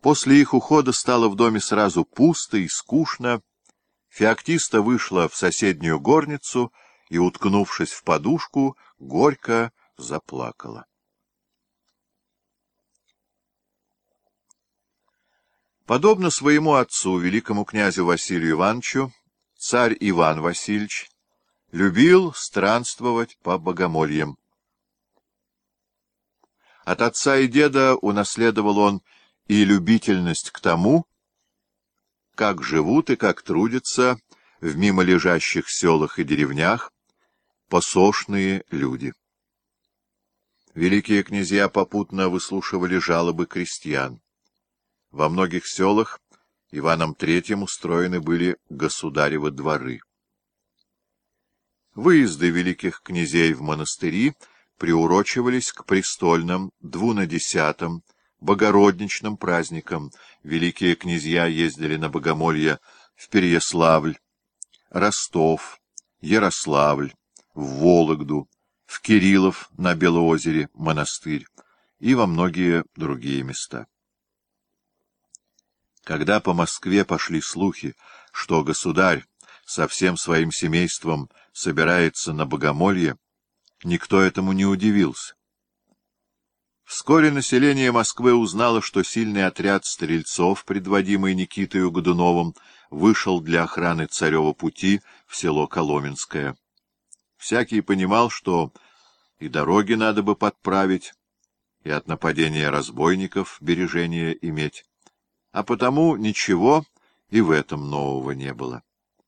После их ухода стало в доме сразу пусто и скучно. Феоктиста вышла в соседнюю горницу и, уткнувшись в подушку, горько заплакала. Подобно своему отцу, великому князю Василию Ивановичу, царь Иван Васильевич любил странствовать по богомольям. От отца и деда унаследовал он и любительность к тому, как живут и как трудятся в мимолежащих селах и деревнях посошные люди. Великие князья попутно выслушивали жалобы крестьян. Во многих селах Иваном III устроены были государевы дворы. Выезды великих князей в монастыри приурочивались к престольным, двунадесятым, богородничным праздникам. Великие князья ездили на богомолье в Переяславль, Ростов, Ярославль, в Вологду, в Кириллов на Белоозере монастырь и во многие другие места. Когда по Москве пошли слухи, что государь со всем своим семейством собирается на богомолье, никто этому не удивился. Вскоре население Москвы узнало, что сильный отряд стрельцов, предводимый Никитою Годуновым, вышел для охраны Царева пути в село Коломенское. Всякий понимал, что и дороги надо бы подправить, и от нападения разбойников бережение иметь, а потому ничего и в этом нового не было.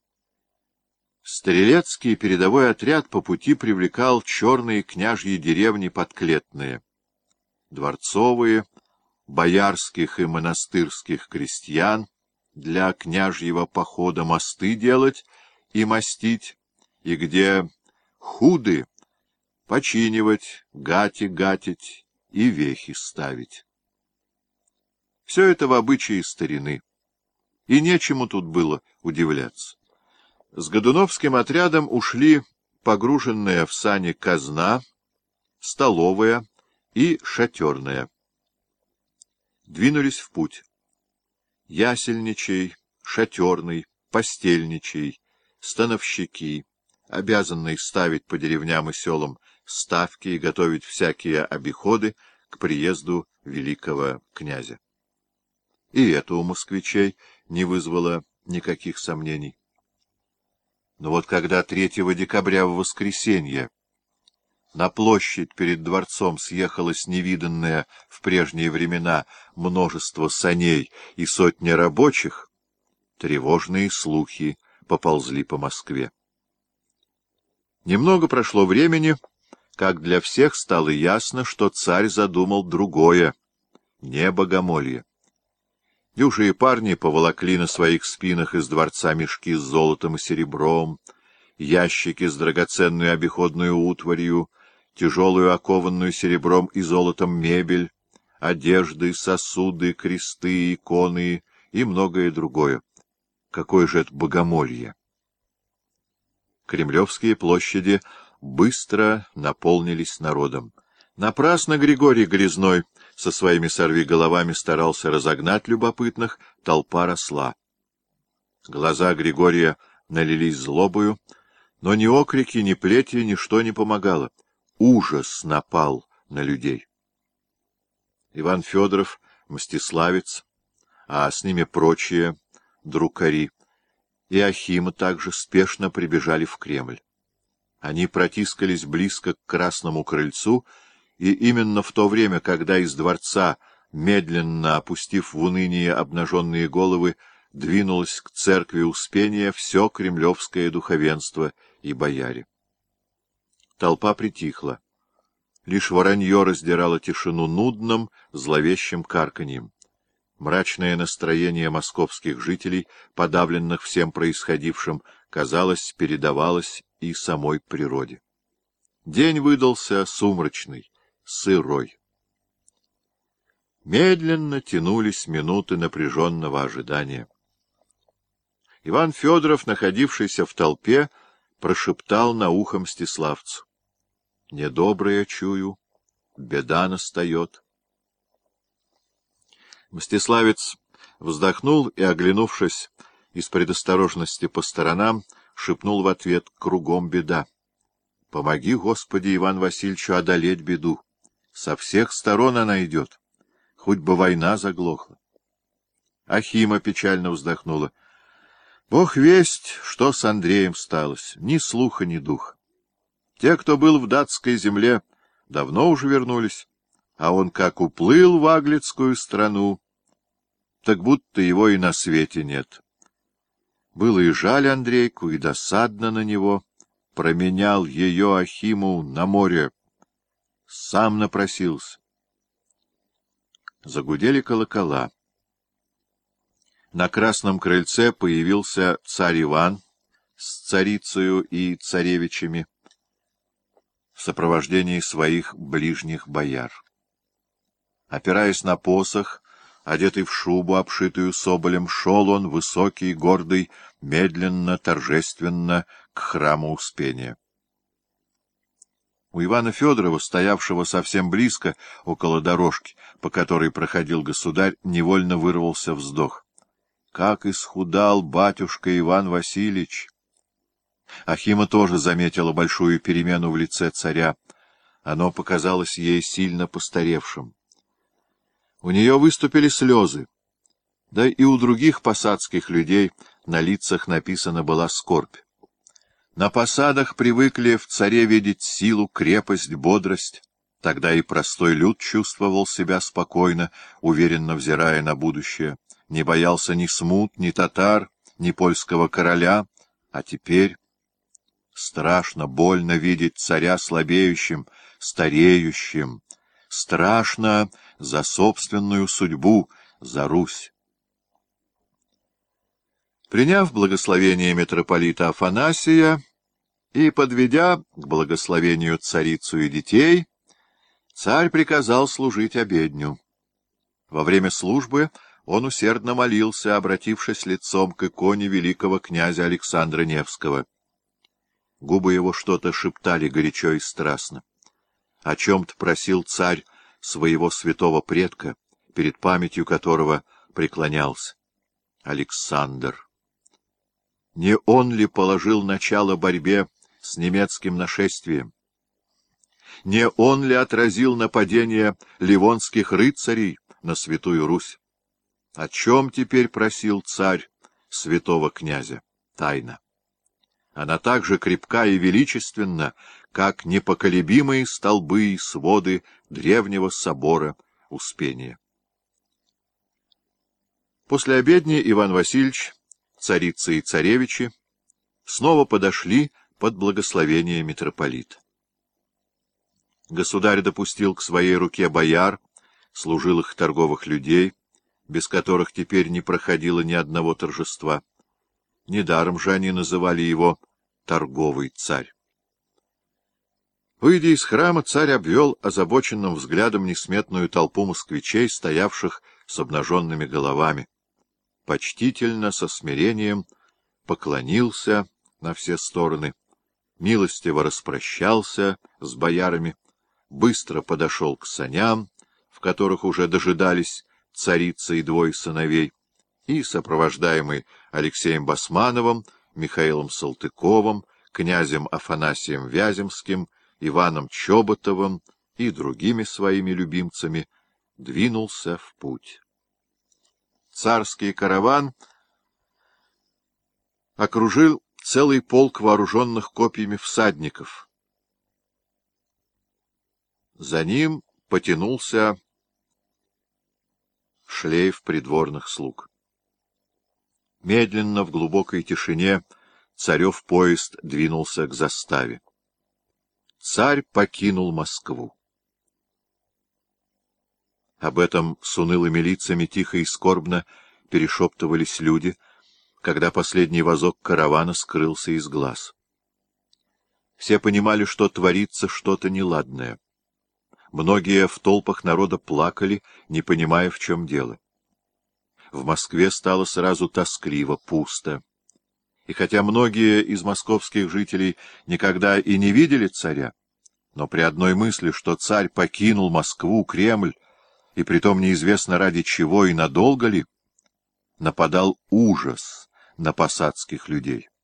Стрелецкий передовой отряд по пути привлекал черные княжьи деревни подклетные, дворцовые, боярских и монастырских крестьян для княжьего похода мосты делать и мостить, и где худы починивать, гати гатить и вехи ставить. Все это в обычае старины, и нечему тут было удивляться. С Годуновским отрядом ушли погруженная в сани казна, столовая и шатерная. Двинулись в путь. Ясельничий, шатерный, постельничий, становщики, обязанные ставить по деревням и селам ставки и готовить всякие обиходы к приезду великого князя. И это у москвичей не вызвало никаких сомнений. Но вот когда 3 декабря в воскресенье на площадь перед дворцом съехалось невиданное в прежние времена множество саней и сотни рабочих, тревожные слухи поползли по Москве. Немного прошло времени, как для всех стало ясно, что царь задумал другое, не богомолье. Дюжие парни поволокли на своих спинах из дворца мешки с золотом и серебром, ящики с драгоценной обиходной утварью, тяжелую окованную серебром и золотом мебель, одежды, сосуды, кресты, иконы и многое другое. Какое же это богомолье! Кремлевские площади быстро наполнились народом. Напрасно Григорий Грязной со своими сорвиголовами старался разогнать любопытных, толпа росла. Глаза Григория налились злобою, но ни окрики, ни плети, ничто не помогало. Ужас напал на людей. Иван Федоров, Мстиславец, а с ними прочие друкари, и Ахима также спешно прибежали в Кремль. Они протискались близко к Красному крыльцу, и именно в то время, когда из дворца, медленно опустив в уныние обнаженные головы, двинулось к церкви Успения все кремлевское духовенство и бояре. Толпа притихла. Лишь воронье раздирало тишину нудным, зловещим карканьем. Мрачное настроение московских жителей, подавленных всем происходившим, казалось, передавалось и самой природе. День выдался сумрачный, сырой. Медленно тянулись минуты напряженного ожидания. Иван Федоров, находившийся в толпе, прошептал на ухо Мстиславцу: «Недоброе чую, беда настает». Мстиславец вздохнул и, оглянувшись из предосторожности по сторонам, шепнул в ответ: «Кругом беда. Помоги, Господи, Иван Васильевичу одолеть беду. Со всех сторон она идет. Хоть бы война заглохла». Ахима печально вздохнула: «Бог весть, что с Андреем сталось, ни слуха, ни духа. Те, кто был в датской земле, давно уже вернулись, а он как уплыл в аглицкую страну, так будто его и на свете нет». Было и жаль Андрейку, и досадно на него. Променял ее, Ахиму, на море. Сам напросился. Загудели колокола. На красном крыльце появился царь Иван с царицею и царевичами в сопровождении своих ближних бояр. Опираясь на посох, одетый в шубу, обшитую соболем, шел он, высокий, гордый, медленно, торжественно, к храму Успения. У Ивана Федорова, стоявшего совсем близко, около дорожки, по которой проходил государь, невольно вырвался вздох. Как исхудал батюшка Иван Васильевич! Ахима тоже заметила большую перемену в лице царя. Оно показалось ей сильно постаревшим. У нее выступили слезы, да и у других посадских людей на лицах написана была скорбь. На посадах привыкли в царе видеть силу, крепость, бодрость. Тогда и простой люд чувствовал себя спокойно, уверенно взирая на будущее. Не боялся ни смут, ни татар, ни польского короля. А теперь страшно, больно видеть царя слабеющим, стареющим. Страшно за собственную судьбу, за Русь. Приняв благословение митрополита Афанасия и подведя к благословению царицу и детей, царь приказал служить обедню. Во время службы он усердно молился, обратившись лицом к иконе великого князя Александра Невского. Губы его что-то шептали горячо и страстно. О чем-то просил царь своего святого предка, перед памятью которого преклонялся. Александр. Не он ли положил начало борьбе с немецким нашествием? Не он ли отразил нападение ливонских рыцарей на Святую Русь? О чем теперь просил царь святого князя? Тайна. Она так же крепка и величественна, как непоколебимые столбы и своды древнего собора Успения. После обедни Иван Васильевич, царица и царевичи снова подошли под благословение митрополита. Государь допустил к своей руке бояр, служилых торговых людей, без которых теперь не проходило ни одного торжества. Недаром же они называли его торговый царь. Выйдя из храма, царь обвел озабоченным взглядом несметную толпу москвичей, стоявших с обнаженными головами. Почтительно, со смирением, поклонился на все стороны, милостиво распрощался с боярами, быстро подошел к саням, в которых уже дожидались царица и двое сыновей, и, сопровождаемый Алексеем Басмановым, Михаилом Салтыковым, князем Афанасием Вяземским, Иваном Чоботовым и другими своими любимцами, двинулся в путь. Царский караван окружил целый полк вооруженных копьями всадников. За ним потянулся шлейф придворных слуг. Медленно, в глубокой тишине, царев поезд двинулся к заставе. Царь покинул Москву. Об этом с унылыми лицами тихо и скорбно перешептывались люди, когда последний вазок каравана скрылся из глаз. Все понимали, что творится что-то неладное. Многие в толпах народа плакали, не понимая, в чем дело. В Москве стало сразу тоскливо, пусто. И хотя многие из московских жителей никогда и не видели царя, но при одной мысли, что царь покинул Москву, Кремль, и притом неизвестно ради чего и надолго ли, нападал ужас на посадских людей.